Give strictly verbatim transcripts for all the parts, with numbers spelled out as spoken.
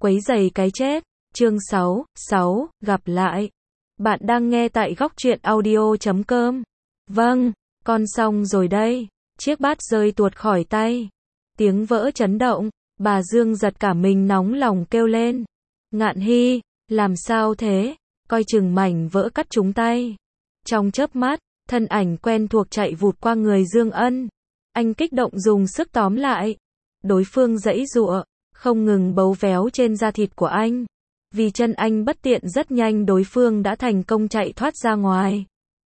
Quấy rầy cái chết. Chương sáu, sáu, gặp lại. Bạn đang nghe tại góc truyện audio chấm com. Vâng, con xong rồi đây. Chiếc bát rơi tuột khỏi tay. Tiếng vỡ chấn động, bà Dương giật cả mình nóng lòng kêu lên. Ngạn Hy, làm sao thế? Coi chừng mảnh vỡ cắt trúng tay. Trong chớp mắt, thân ảnh quen thuộc chạy vụt qua người Dương Ân. Anh kích động dùng sức tóm lại. Đối phương giãy giụa, không ngừng bấu véo trên da thịt của anh. Vì chân anh bất tiện rất nhanh đối phương đã thành công chạy thoát ra ngoài.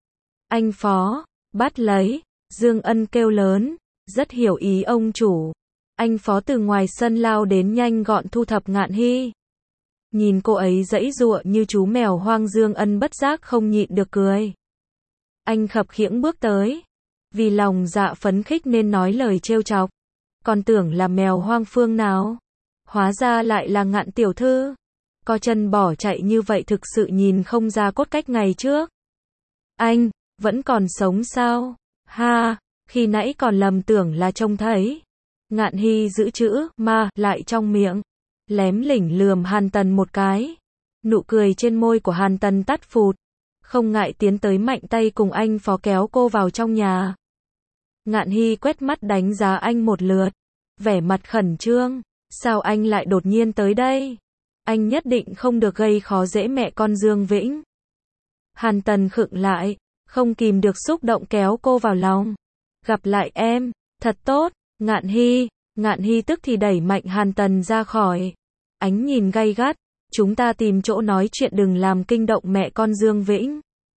Anh Phó, bắt lấy, Dương Ân kêu lớn, rất hiểu ý ông chủ. Anh Phó từ ngoài sân lao đến nhanh gọn thu thập Ngạn Hy. Nhìn cô ấy giãy giụa như chú mèo hoang, Dương Ân bất giác không nhịn được cười. Anh khập khiễng bước tới. Vì lòng dạ phấn khích nên nói lời trêu chọc. Còn tưởng là mèo hoang phương nào. Hóa ra lại là Ngạn tiểu thư. Co chân bỏ chạy như vậy thực sự nhìn không ra cốt cách ngày trước. Anh, vẫn còn sống sao? Ha, khi nãy còn lầm tưởng là trông thấy. Ngạn Hy giữ chữ ma lại trong miệng. Lém lỉnh lườm Hàn Tần một cái. Nụ cười trên môi của Hàn Tần tắt phụt. Không ngại tiến tới mạnh tay cùng anh Phó kéo cô vào trong nhà. Ngạn Hy quét mắt đánh giá anh một lượt. Vẻ mặt khẩn trương. Sao anh lại đột nhiên tới đây? Anh nhất định không được gây khó dễ mẹ con Dương Vĩnh. Hàn Tần khựng lại. Không kìm được xúc động kéo cô vào lòng. Gặp lại em, thật tốt. Ngạn Hy. Ngạn Hy tức thì đẩy mạnh Hàn Tần ra khỏi. Ánh nhìn gay gắt. Chúng ta tìm chỗ nói chuyện, đừng làm kinh động mẹ con Dương Vĩnh.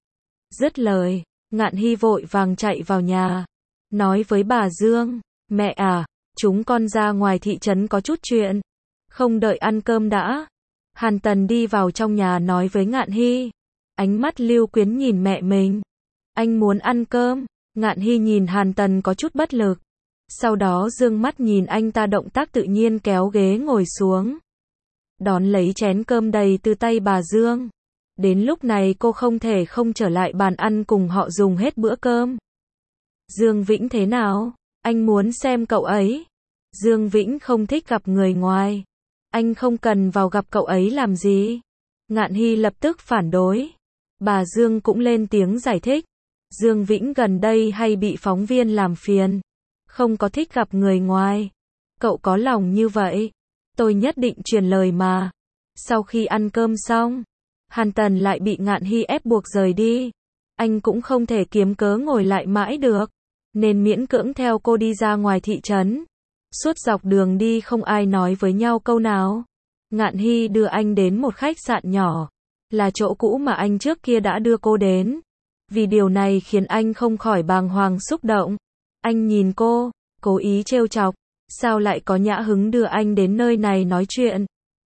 Dứt lời, Ngạn Hy vội vàng chạy vào nhà. Nói với bà Dương, mẹ à, chúng con ra ngoài thị trấn có chút chuyện. Không đợi ăn cơm đã. Hàn Tần đi vào trong nhà nói với Ngạn Hy. Ánh mắt lưu quyến nhìn mẹ mình. Anh muốn ăn cơm. Ngạn Hy nhìn Hàn Tần có chút bất lực. Sau đó dương mắt nhìn anh ta, động tác tự nhiên kéo ghế ngồi xuống. Đón lấy chén cơm đầy từ tay bà Dương. Đến lúc này cô không thể không trở lại bàn ăn cùng họ dùng hết bữa cơm. Dương Vĩnh thế nào? Anh muốn xem cậu ấy. Dương Vĩnh không thích gặp người ngoài. Anh không cần vào gặp cậu ấy làm gì? Ngạn Hy lập tức phản đối. Bà Dương cũng lên tiếng giải thích. Dương Vĩnh gần đây hay bị phóng viên làm phiền. Không có thích gặp người ngoài. Cậu có lòng như vậy. Tôi nhất định truyền lời mà. Sau khi ăn cơm xong, Hàn Tần lại bị Ngạn Hy ép buộc rời đi. Anh cũng không thể kiếm cớ ngồi lại mãi được. Nên miễn cưỡng theo cô đi ra ngoài thị trấn. Suốt dọc đường đi không ai nói với nhau câu nào. Ngạn Hy đưa anh đến một khách sạn nhỏ. Là chỗ cũ mà anh trước kia đã đưa cô đến. Vì điều này khiến anh không khỏi bàng hoàng xúc động. Anh nhìn cô, cố ý trêu chọc. Sao lại có nhã hứng đưa anh đến nơi này nói chuyện?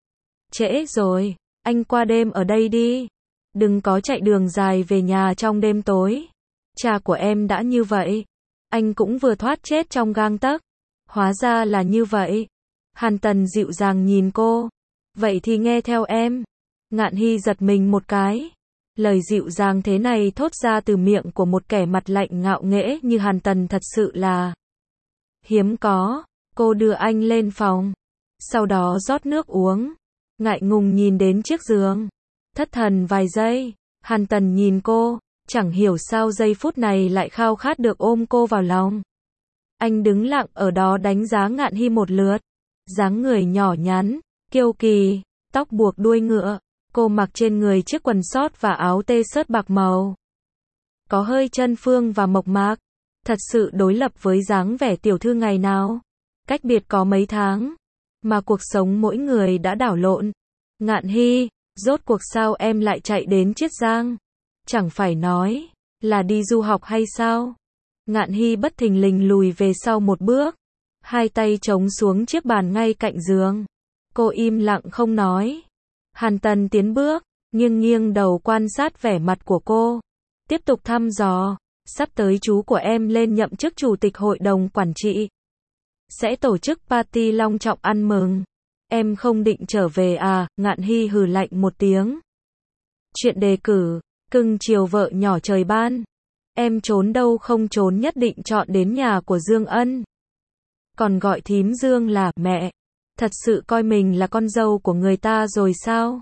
Trễ rồi, anh qua đêm ở đây đi. Đừng có chạy đường dài về nhà trong đêm tối. Cha của em đã như vậy. Anh cũng vừa thoát chết trong gang tấc. Hóa ra là như vậy. Hàn Tần dịu dàng nhìn cô. Vậy thì nghe theo em. Ngạn Hy giật mình một cái. Lời dịu dàng thế này thốt ra từ miệng của một kẻ mặt lạnh ngạo nghễ như Hàn Tần thật sự là hiếm có. Cô đưa anh lên phòng. Sau đó rót nước uống. Ngại ngùng nhìn đến chiếc giường. Thất thần vài giây. Hàn Tần nhìn cô. Chẳng hiểu sao giây phút này lại khao khát được ôm cô vào lòng. Anh đứng lặng ở đó đánh giá Ngạn Hy một lượt. Dáng người nhỏ nhắn, kiêu kỳ, tóc buộc đuôi ngựa. Cô mặc trên người chiếc quần sót và áo tê-shirts bạc màu. Có hơi chân phương và mộc mạc. Thật sự đối lập với dáng vẻ tiểu thư ngày nào. Cách biệt có mấy tháng. Mà cuộc sống mỗi người đã đảo lộn. Ngạn Hy, rốt cuộc sao em lại chạy đến Chiết Giang? Chẳng phải nói là đi du học hay sao? Ngạn Hy bất thình lình lùi về sau một bước. Hai tay chống xuống chiếc bàn ngay cạnh giường. Cô im lặng không nói. Hàn Tần tiến bước, nghiêng nghiêng đầu quan sát vẻ mặt của cô. Tiếp tục thăm dò. Sắp tới chú của em lên nhậm chức chủ tịch hội đồng quản trị. Sẽ tổ chức party long trọng ăn mừng. Em không định trở về à? Ngạn Hy hừ lạnh một tiếng. Chuyện đề cử, cưng chiều vợ nhỏ trời ban. Em trốn đâu không trốn, nhất định chọn đến nhà của Dương Ân. Còn gọi thím Dương là mẹ. Thật sự coi mình là con dâu của người ta rồi sao?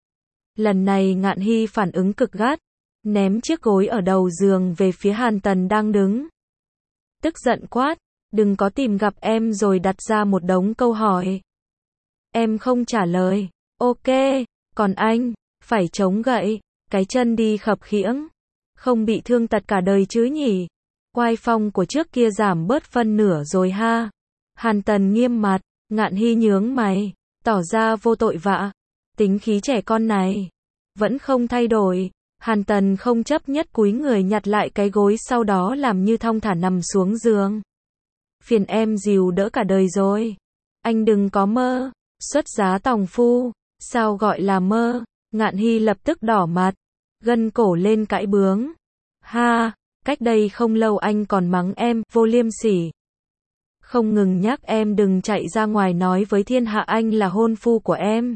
Lần này Ngạn Hy phản ứng cực gắt, ném chiếc gối ở đầu giường về phía Hàn Tần đang đứng. Tức giận quát, đừng có tìm gặp em rồi đặt ra một đống câu hỏi. Em không trả lời, ok, còn anh, phải chống gậy, cái chân đi khập khiễng. Không bị thương tật cả đời chứ nhỉ? Oai phong của trước kia giảm bớt phân nửa rồi ha. Hàn Tần nghiêm mặt, Ngạn Hy nhướng mày, tỏ ra vô tội vạ. Tính khí trẻ con này vẫn không thay đổi. Hàn Tần không chấp nhất cúi người nhặt lại cái gối, sau đó làm như thong thả nằm xuống giường. Phiền em dìu đỡ cả đời rồi. Anh đừng có mơ. Xuất giá tòng phu. Sao gọi là mơ? Ngạn Hy lập tức đỏ mặt, gân cổ lên cãi bướng. Ha, cách đây không lâu anh còn mắng em vô liêm sỉ. Không ngừng nhắc em đừng chạy ra ngoài nói với thiên hạ anh là hôn phu của em.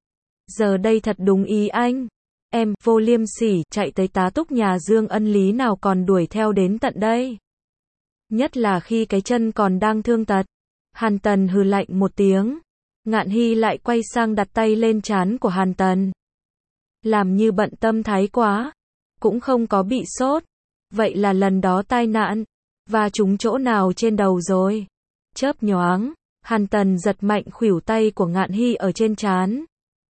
Giờ đây thật đúng ý anh. Em, vô liêm sỉ, chạy tới tá túc nhà Dương Ân lý nào còn đuổi theo đến tận đây. Nhất là khi cái chân còn đang thương tật. Hàn Tần hừ lạnh một tiếng. Ngạn Hy lại quay sang đặt tay lên trán của Hàn Tần. Làm như bận tâm thái quá. Cũng không có bị sốt. Vậy là lần đó tai nạn. Và trúng chỗ nào trên đầu rồi? Chớp nhoáng. Hàn Tần giật mạnh khuỷu tay của Ngạn Hy ở trên trán.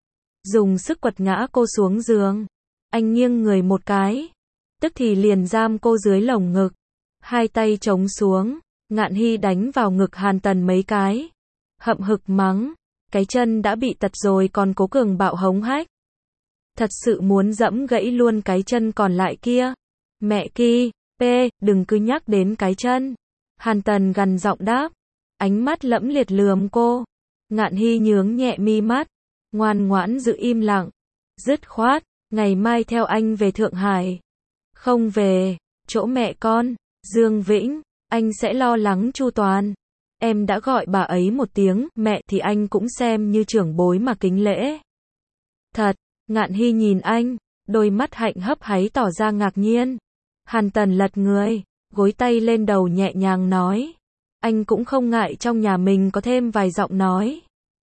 Dùng sức quật ngã cô xuống giường. Anh nghiêng người một cái. Tức thì liền giam cô dưới lồng ngực. Hai tay chống xuống. Ngạn Hy đánh vào ngực Hàn Tần mấy cái. Hậm hực mắng. Cái chân đã bị tật rồi còn cố cường bạo hống hách. Thật sự muốn dẫm gãy luôn cái chân còn lại kia. Mẹ ki, p, đừng cứ nhắc đến cái chân. Hàn Tần gằn giọng đáp. Ánh mắt lẫm liệt lườm cô. Ngạn Hy nhướng nhẹ mi mắt. Ngoan ngoãn giữ im lặng. Dứt khoát, ngày mai theo anh về Thượng Hải. Không về, chỗ mẹ con, Dương Vĩnh, anh sẽ lo lắng chu toàn. Em đã gọi bà ấy một tiếng mẹ thì anh cũng xem như trưởng bối mà kính lễ. Thật, Ngạn Hy nhìn anh, đôi mắt hạnh hấp háy tỏ ra ngạc nhiên. Hàn Tần lật người, gối tay lên đầu nhẹ nhàng nói. Anh cũng không ngại trong nhà mình có thêm vài giọng nói.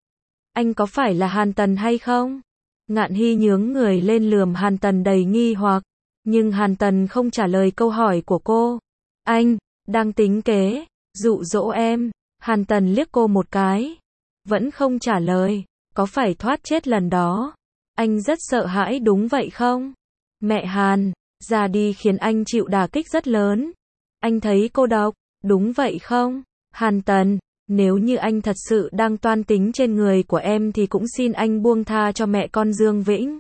Anh có phải là Hàn Tần hay không? Ngạn Hy nhướng người lên lườm Hàn Tần đầy nghi hoặc. Nhưng Hàn Tần không trả lời câu hỏi của cô. Anh, đang tính kế, dụ dỗ em. Hàn Tần liếc cô một cái. Vẫn không trả lời. Có phải thoát chết lần đó? Anh rất sợ hãi đúng vậy không? Mẹ Hàn, ra đi khiến anh chịu đả kích rất lớn. Anh thấy cô độc, đúng vậy không? Hàn Tần, nếu như anh thật sự đang toan tính trên người của em thì cũng xin anh buông tha cho mẹ con Dương Vĩnh.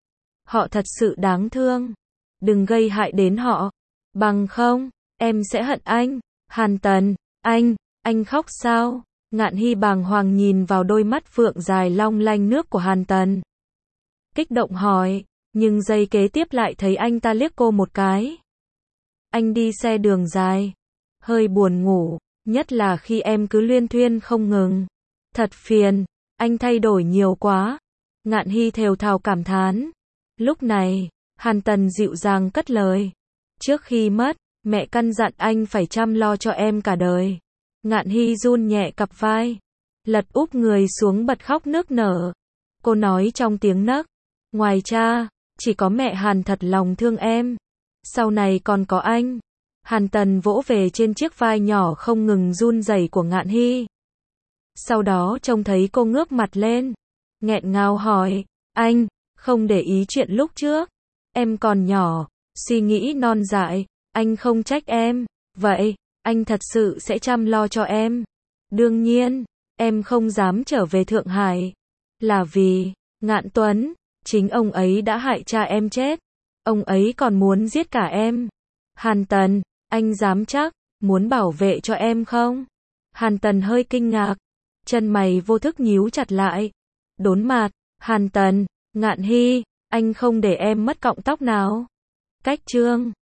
Họ thật sự đáng thương. Đừng gây hại đến họ. Bằng không, em sẽ hận anh. Hàn Tần, anh, anh khóc sao? Ngạn Hy bàng hoàng nhìn vào đôi mắt phượng dài long lanh nước của Hàn Tần. Kích động hỏi, nhưng giây kế tiếp lại thấy anh ta liếc cô một cái. Anh đi xe đường dài, hơi buồn ngủ, nhất là khi em cứ luyên thuyên không ngừng. Thật phiền, anh thay đổi nhiều quá. Ngạn Hy thều thào cảm thán. Lúc này, Hàn Tần dịu dàng cất lời. Trước khi mất, mẹ căn dặn anh phải chăm lo cho em cả đời. Ngạn Hy run nhẹ cặp vai, lật úp người xuống bật khóc nức nở. Cô nói trong tiếng nấc, ngoài cha, chỉ có mẹ Hàn thật lòng thương em. Sau này còn có anh. Hàn Tần vỗ về trên chiếc vai nhỏ không ngừng run rẩy của Ngạn Hy. Sau đó trông thấy cô ngước mặt lên, nghẹn ngào hỏi, anh, không để ý chuyện lúc trước. Em còn nhỏ, suy nghĩ non dại, anh không trách em. Vậy, anh thật sự sẽ chăm lo cho em. Đương nhiên, em không dám trở về Thượng Hải. Là vì, Ngạn Tuấn, chính ông ấy đã hại cha em chết. Ông ấy còn muốn giết cả em. Hàn Tần, anh dám chắc, muốn bảo vệ cho em không? Hàn Tần hơi kinh ngạc. Chân mày vô thức nhíu chặt lại. Đốn mặt, Hàn Tần, Ngạn Hy, anh không để em mất cọng tóc nào. Cách chương